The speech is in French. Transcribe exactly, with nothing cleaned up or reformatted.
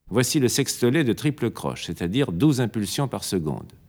Voici le sextolet de triple croche, c'est-à-dire douze impulsions par seconde.